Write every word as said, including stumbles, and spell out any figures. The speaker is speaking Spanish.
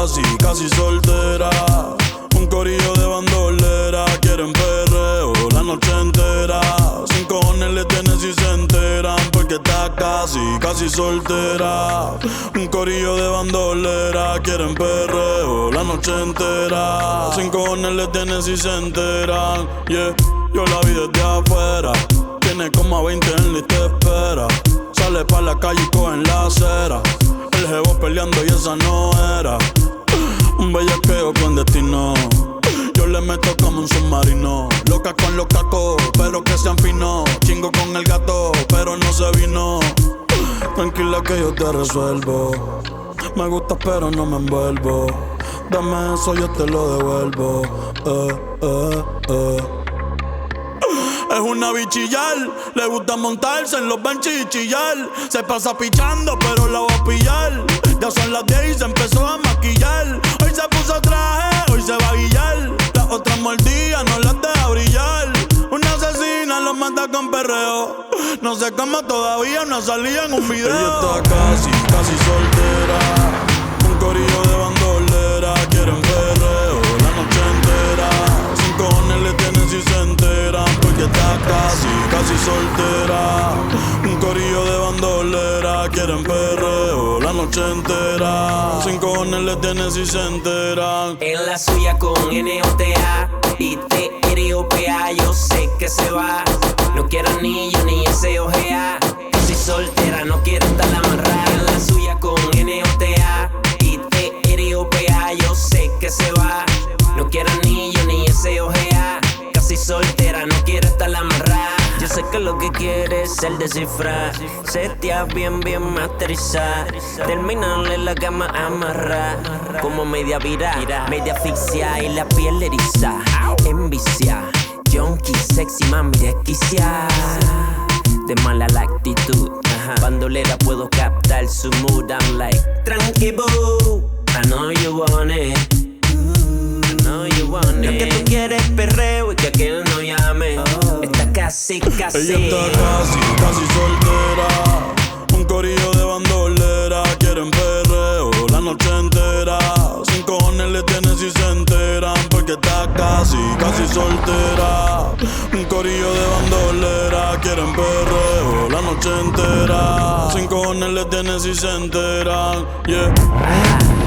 casi, casi soltera. Un corillo de bandolera, quieren perreo la noche entera. Sin cojones le tienen si se enteran, porque está casi, casi soltera. Un corillo de bandolera, quieren perreo la noche entera. Sin cojones le tienen si se enteran, yeah. Yo la vi desde afuera, tiene como a veinte en lista de espera. Sale pa' la calle y coge la acera. El jevo peleando y esa no era. Un bellaqueo clandestino. Yo le meto como un submarino. Loca con los cacos, pero que sean finos. Chingo con el gato, pero no se vino. Tranquila que yo te resuelvo. Me gusta pero no me envuelvo. Dame eso, yo te lo devuelvo. Eh, eh, eh. Es una bichillar, le gusta montarse en los benches y chillar. Se pasa pichando, pero la va a pillar. Ya son las diez y se empezó a maquillar. Hoy se puso traje, hoy se va a guillar. Las otras mordidas no las deja brillar. Una asesina lo mata con perreo. No sé cómo todavía no salía en un video. Ella está casi, casi soltera. Un corillo de bandolera, quieren perreo la noche entera. Sin cojones le tienen si se enteran, porque está casi, casi soltera. Un corillo de bandolera, quieren perreo la noche entera. Sin cojones le tienen si se enteran. En la suya con N O T A y T R O P A, yo sé que se va. No quiero anillo ni S O G A. Casi soltera, no quiero estar amarrada. En la suya con N O T A y T R O P A, yo sé que se va. No quiero anillo ni S O G A. Casi soltera, no quiero estar amarrada. Yo sé que lo que quieres es el descifrar. Setea bien, bien masterizar. Terminarle la cama amarrar. Como media vira, media asfixia y la piel eriza. Envicia, junkie, sexy, mami desquicia. De mala la actitud, bandolera puedo captar su mood. I'm like, tranqui boo, I know you want it. I know you want it. Lo que tú quieres es perreo y que aquel no llame. Está casi, casi. Ella está casi, casi soltera. Un corillo de bandolera, quieren perreo la noche entera. Sin cojones le tienen si se enteran, porque está casi, casi soltera. Un corillo de bandolera, quieren perreo la noche entera. Sin cojones le tienen si se enteran, yeah.